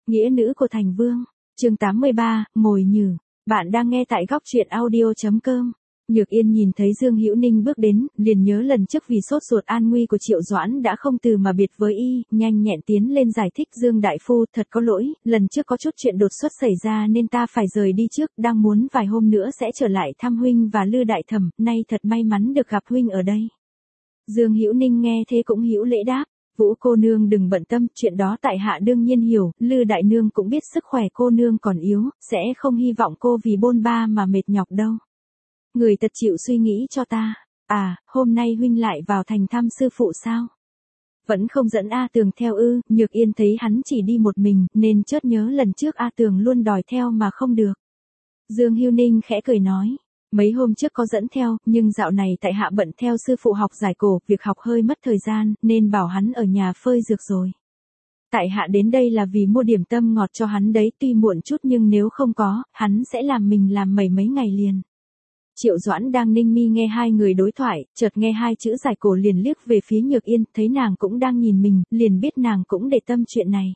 Nghĩa nữ của thành vương. Chương 83, mồi nhử. Bạn đang nghe tại góc truyện audio.com. Nhược Yên nhìn thấy Dương Hữu Ninh bước đến, liền nhớ lần trước vì sốt ruột an nguy của Triệu Doãn đã không từ mà biệt với y, nhanh nhẹn tiến lên giải thích: Dương đại phu, thật có lỗi, lần trước có chút chuyện đột xuất xảy ra nên ta phải rời đi trước, đang muốn vài hôm nữa sẽ trở lại thăm huynh và Lư đại thẩm, nay thật may mắn được gặp huynh ở đây. Dương Hữu Ninh nghe thế cũng hữu lễ đáp: Vũ cô nương đừng bận tâm, chuyện đó tại hạ đương nhiên hiểu, Lư đại nương cũng biết sức khỏe cô nương còn yếu, sẽ không hy vọng cô vì bôn ba mà mệt nhọc đâu. Người thật chịu suy nghĩ cho ta. À, hôm nay huynh lại vào thành thăm sư phụ sao? Vẫn không dẫn A Tường theo ư? Nhược Yên thấy hắn chỉ đi một mình, nên chợt nhớ lần trước A Tường luôn đòi theo mà không được. Dương Hữu Ninh khẽ cười nói: Mấy hôm trước có dẫn theo, nhưng dạo này tại hạ bận theo sư phụ học giải cổ, việc học hơi mất thời gian, nên bảo hắn ở nhà phơi dược rồi. Tại hạ đến đây là vì mua điểm tâm ngọt cho hắn đấy, tuy muộn chút nhưng nếu không có, hắn sẽ làm mình làm mấy ngày liền. Triệu Doãn đang ninh mi nghe hai người đối thoại, chợt nghe hai chữ giải cổ liền liếc về phía Nhược Yên, thấy nàng cũng đang nhìn mình, liền biết nàng cũng để tâm chuyện này.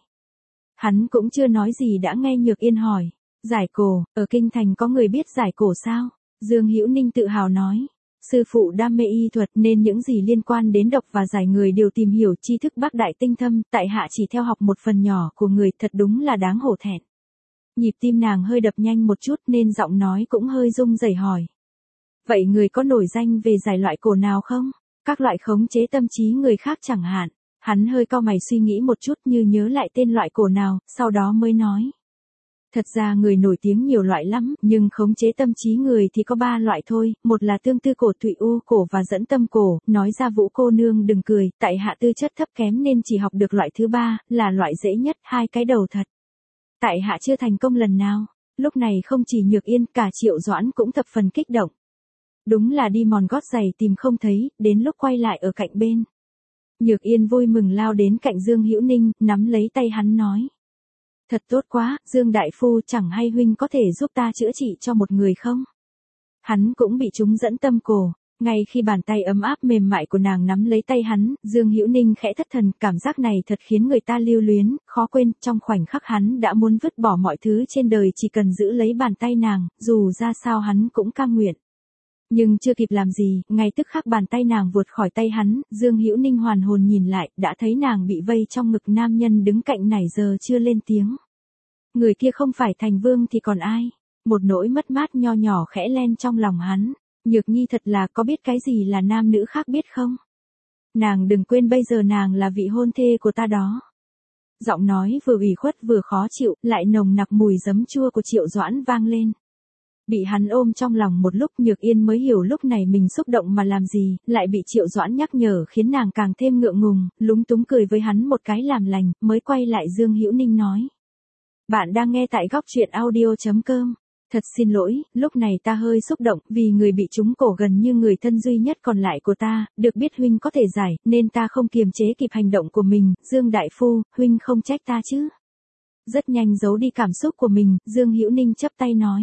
Hắn cũng chưa nói gì đã nghe Nhược Yên hỏi: Giải cổ, ở kinh thành có người biết giải cổ sao? Dương Hữu Ninh tự hào nói: Sư phụ đam mê y thuật nên những gì liên quan đến độc và giải người đều tìm hiểu, tri thức bác đại tinh thâm, tại hạ chỉ theo học một phần nhỏ của người, thật đúng là đáng hổ thẹn. Nhịp tim nàng hơi đập nhanh một chút nên giọng nói cũng hơi rung rẩy hỏi: Vậy người có nổi danh về giải loại cổ nào không? Các loại khống chế tâm trí người khác chẳng hạn. Hắn hơi cau mày suy nghĩ một chút như nhớ lại tên loại cổ nào, sau đó mới nói: Thật ra người nổi tiếng nhiều loại lắm, nhưng khống chế tâm trí người thì có 3 loại thôi, một là tương tư cổ, thụy u cổ và dẫn tâm cổ. Nói ra Vũ cô nương đừng cười, tại hạ tư chất thấp kém nên chỉ học được loại thứ 3, là loại dễ nhất, 2 cái đầu thật. Tại hạ chưa thành công lần nào. Lúc này không chỉ Nhược Yên, cả Triệu Doãn cũng thập phần kích động. Đúng là đi mòn gót giày tìm không thấy, đến lúc quay lại ở cạnh bên. Nhược Yên vui mừng lao đến cạnh Dương Hữu Ninh, nắm lấy tay hắn nói: Thật tốt quá, Dương đại phu, chẳng hay huynh có thể giúp ta chữa trị cho một người không? Hắn cũng bị chúng dẫn tâm cổ. Ngay khi bàn tay ấm áp mềm mại của nàng nắm lấy tay hắn, Dương Hữu Ninh khẽ thất thần, cảm giác này thật khiến người ta lưu luyến, khó quên, trong khoảnh khắc hắn đã muốn vứt bỏ mọi thứ trên đời chỉ cần giữ lấy bàn tay nàng, dù ra sao hắn cũng cam nguyện. Nhưng chưa kịp làm gì, ngay tức khắc bàn tay nàng vụt khỏi tay hắn, Dương Hữu Ninh hoàn hồn nhìn lại, đã thấy nàng bị vây trong ngực nam nhân đứng cạnh nãy giờ chưa lên tiếng. Người kia không phải thành vương thì còn ai? Một nỗi mất mát nho nhỏ khẽ len trong lòng hắn. Nhược Nhi thật là có biết cái gì là nam nữ khác biết không? Nàng đừng quên bây giờ nàng là vị hôn thê của ta đó. Giọng nói vừa ủy khuất vừa khó chịu, lại nồng nặc mùi giấm chua của Triệu Doãn vang lên. Bị hắn ôm trong lòng một lúc, Nhược Yên mới hiểu lúc này mình xúc động mà làm gì, lại bị Triệu Doãn nhắc nhở khiến nàng càng thêm ngượng ngùng, lúng túng cười với hắn một cái làm lành, mới quay lại Dương Hữu Ninh nói: Bạn đang nghe tại góc truyện audio.com. Thật xin lỗi, lúc này ta hơi xúc động, vì người bị trúng cổ gần như người thân duy nhất còn lại của ta, được biết huynh có thể giải, nên ta không kiềm chế kịp hành động của mình, Dương đại phu, huynh không trách ta chứ? Rất nhanh giấu đi cảm xúc của mình, Dương Hữu Ninh chắp tay nói: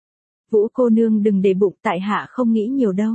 Vũ cô nương đừng để bụng, tại hạ không nghĩ nhiều đâu.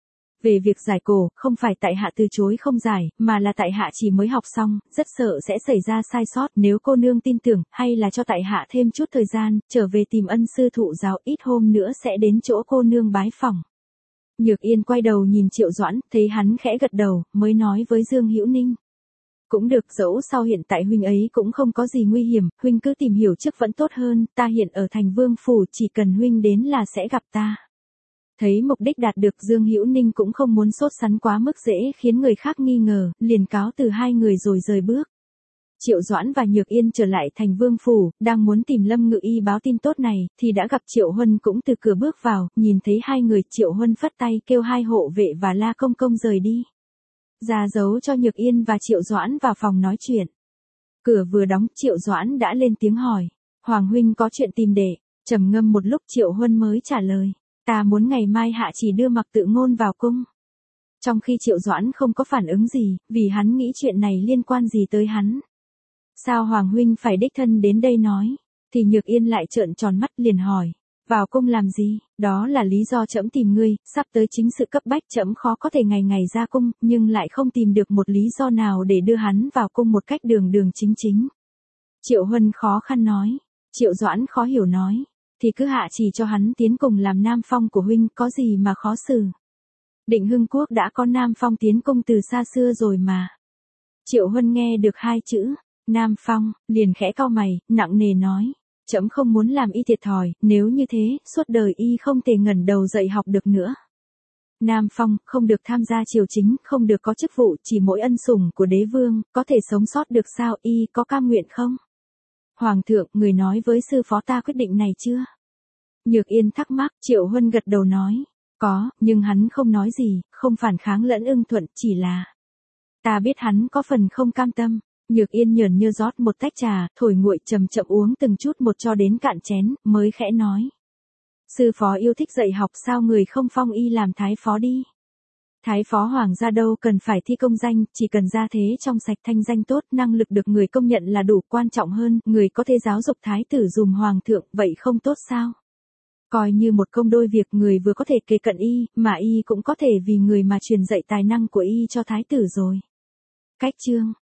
Về việc giải cổ, không phải tại hạ từ chối không giải, mà là tại hạ chỉ mới học xong, rất sợ sẽ xảy ra sai sót, nếu cô nương tin tưởng, hay là cho tại hạ thêm chút thời gian, trở về tìm ân sư thụ giáo, ít hôm nữa sẽ đến chỗ cô nương bái phỏng. Nhược Yên quay đầu nhìn Triệu Doãn, thấy hắn khẽ gật đầu, mới nói với Dương Hữu Ninh: Cũng được, dẫu sao hiện tại huynh ấy cũng không có gì nguy hiểm, huynh cứ tìm hiểu trước vẫn tốt hơn, ta hiện ở thành vương phủ, chỉ cần huynh đến là sẽ gặp ta. Thấy mục đích đạt được, Dương Hữu Ninh cũng không muốn sốt sắng quá mức dễ khiến người khác nghi ngờ, liền cáo từ hai người rồi rời bước. Triệu Doãn và Nhược Yên trở lại thành vương phủ, đang muốn tìm Lâm Ngự Y báo tin tốt này, thì đã gặp Triệu Huân cũng từ cửa bước vào, nhìn thấy hai người, Triệu Huân phất tay kêu hai hộ vệ và La Công Công rời đi. Ra dấu cho Nhược Yên và Triệu Doãn vào phòng nói chuyện. Cửa vừa đóng, Triệu Doãn đã lên tiếng hỏi: Hoàng huynh có chuyện tìm đệ? Trầm ngâm một lúc, Triệu Huân mới trả lời: Ta muốn ngày mai hạ chỉ đưa Mặc Tự Ngôn vào cung. Trong khi Triệu Doãn không có phản ứng gì, vì hắn nghĩ chuyện này liên quan gì tới hắn. Sao Hoàng huynh phải đích thân đến đây nói? Thì Nhược Yên lại trợn tròn mắt liền hỏi: Vào cung làm gì? Đó là lý do trẫm tìm ngươi, sắp tới chính sự cấp bách, trẫm khó có thể ngày ngày ra cung, nhưng lại không tìm được một lý do nào để đưa hắn vào cung một cách đường đường chính chính. Triệu Huân khó khăn nói. Triệu Doãn khó hiểu nói. Thì cứ hạ chỉ cho hắn tiến cùng làm nam phong của huynh, có gì mà khó xử. Định Hưng Quốc đã có nam phong tiến cung từ xa xưa rồi mà. Triệu Huân nghe được hai chữ, nam phong, liền khẽ cau mày, nặng nề nói. Trẫm không muốn làm y thiệt thòi, nếu như thế, suốt đời y không thể ngẩng đầu dậy học được nữa. Nam phong, không được tham gia triều chính, không được có chức vụ, chỉ mỗi ân sủng của đế vương, có thể sống sót được sao, y có cam nguyện không? Hoàng thượng, người nói với sư phó ta quyết định này chưa? Nhược Yên thắc mắc, Triệu Huân gật đầu nói. Có, nhưng hắn không nói gì, không phản kháng lẫn ưng thuận, chỉ là. Ta biết hắn có phần không cam tâm. Nhược Yên nhởn như rót một tách trà, thổi nguội chậm chậm uống từng chút một cho đến cạn chén, mới khẽ nói. Sư phó yêu thích dạy học, sao người không phong y làm thái phó đi? Thái phó hoàng gia đâu cần phải thi công danh, chỉ cần gia thế trong sạch, thanh danh tốt, năng lực được người công nhận là đủ. Quan trọng hơn, người có thể giáo dục thái tử dùm hoàng thượng, vậy không tốt sao? Coi như một công đôi việc, người vừa có thể kề cận y, mà y cũng có thể vì người mà truyền dạy tài năng của y cho thái tử rồi. Cách chương